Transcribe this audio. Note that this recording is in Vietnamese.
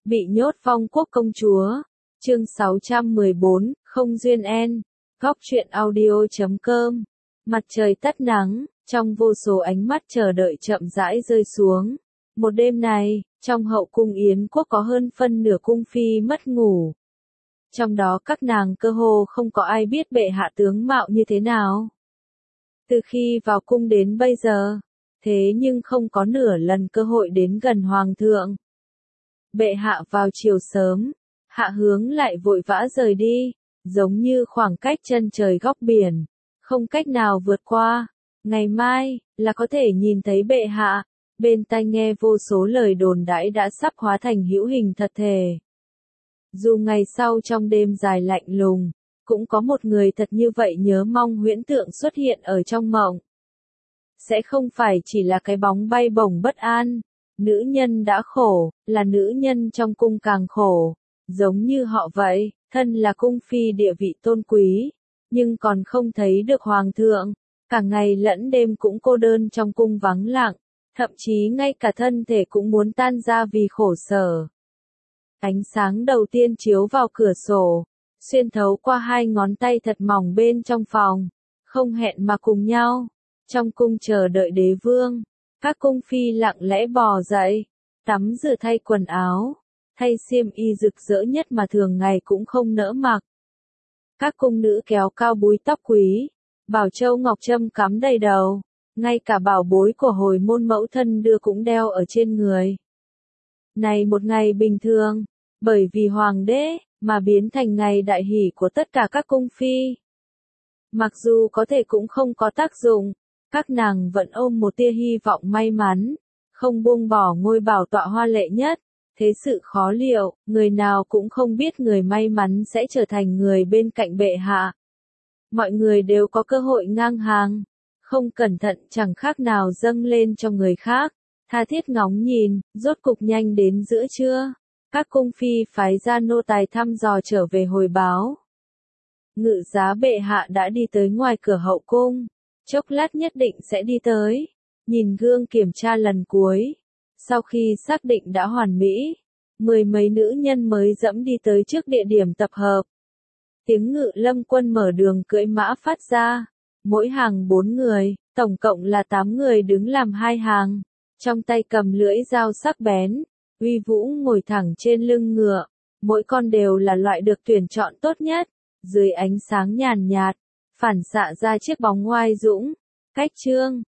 Bị nhốt Phong Quốc công chúa. Chương 614, không duyên en. Góc truyện audio.com. Mặt trời tắt nắng, trong vô số ánh mắt chờ đợi chậm rãi rơi xuống. Một đêm này, trong hậu cung Yến quốc có hơn phân nửa cung phi mất ngủ. Trong đó các nàng cơ hồ không có ai biết bệ hạ tướng mạo như thế nào. Từ khi vào cung đến bây giờ, thế nhưng không có nửa lần cơ hội đến gần hoàng thượng. Bệ hạ vào chiều sớm, Hạ Hướng lại vội vã rời đi, giống như khoảng cách chân trời góc biển, không cách nào vượt qua. Ngày mai, là có thể nhìn thấy bệ hạ, bên tai nghe vô số lời đồn đãi đã sắp hóa thành hữu hình thật thể. Dù ngày sau trong đêm dài lạnh lùng, cũng có một người thật như vậy nhớ mong huyễn tượng xuất hiện ở trong mộng. Sẽ không phải chỉ là cái bóng bay bổng bất an. Nữ nhân đã khổ, là nữ nhân trong cung càng khổ. Giống như họ vậy, thân là cung phi địa vị tôn quý, nhưng còn không thấy được hoàng thượng. Cả ngày lẫn đêm cũng cô đơn trong cung vắng lặng, thậm chí ngay cả thân thể cũng muốn tan ra vì khổ sở. Ánh sáng đầu tiên chiếu vào cửa sổ, xuyên thấu qua hai ngón tay thật mỏng bên trong phòng, không hẹn mà cùng nhau. Trong cung chờ đợi đế vương, các cung phi lặng lẽ bò dậy, tắm rửa thay quần áo, thay xiêm y rực rỡ nhất mà thường ngày cũng không nỡ mặc. Các cung nữ kéo cao búi tóc quý, bảo châu ngọc trâm cắm đầy đầu, ngay cả bảo bối của hồi môn mẫu thân đưa cũng đeo ở trên người. Này một ngày bình thường, bởi vì hoàng đế, mà biến thành ngày đại hỷ của tất cả các cung phi. Mặc dù có thể cũng không có tác dụng, các nàng vẫn ôm một tia hy vọng may mắn, không buông bỏ ngôi bảo tọa hoa lệ nhất. Thế sự khó liệu, người nào cũng không biết người may mắn sẽ trở thành người bên cạnh bệ hạ. Mọi người đều có cơ hội ngang hàng, không cẩn thận chẳng khác nào dâng lên cho người khác. Tha thiết ngóng nhìn, rốt cục nhanh đến giữa trưa. Các cung phi phái ra nô tài thăm dò trở về hồi báo. Ngự giá bệ hạ đã đi tới ngoài cửa hậu cung. Chốc lát nhất định sẽ đi tới. Nhìn gương kiểm tra lần cuối. Sau khi xác định đã hoàn mỹ, mười mấy nữ nhân mới dẫm đi tới trước địa điểm tập hợp. Tiếng Ngự Lâm quân mở đường cưỡi mã phát ra. Mỗi hàng 4 người, tổng cộng là 8 người đứng làm hai hàng. Trong tay cầm lưỡi dao sắc bén, uy vũ ngồi thẳng trên lưng ngựa. Mỗi con đều là loại được tuyển chọn tốt nhất. Dưới ánh sáng nhàn nhạt, phản xạ ra chiếc bóng oai dũng, cách trương,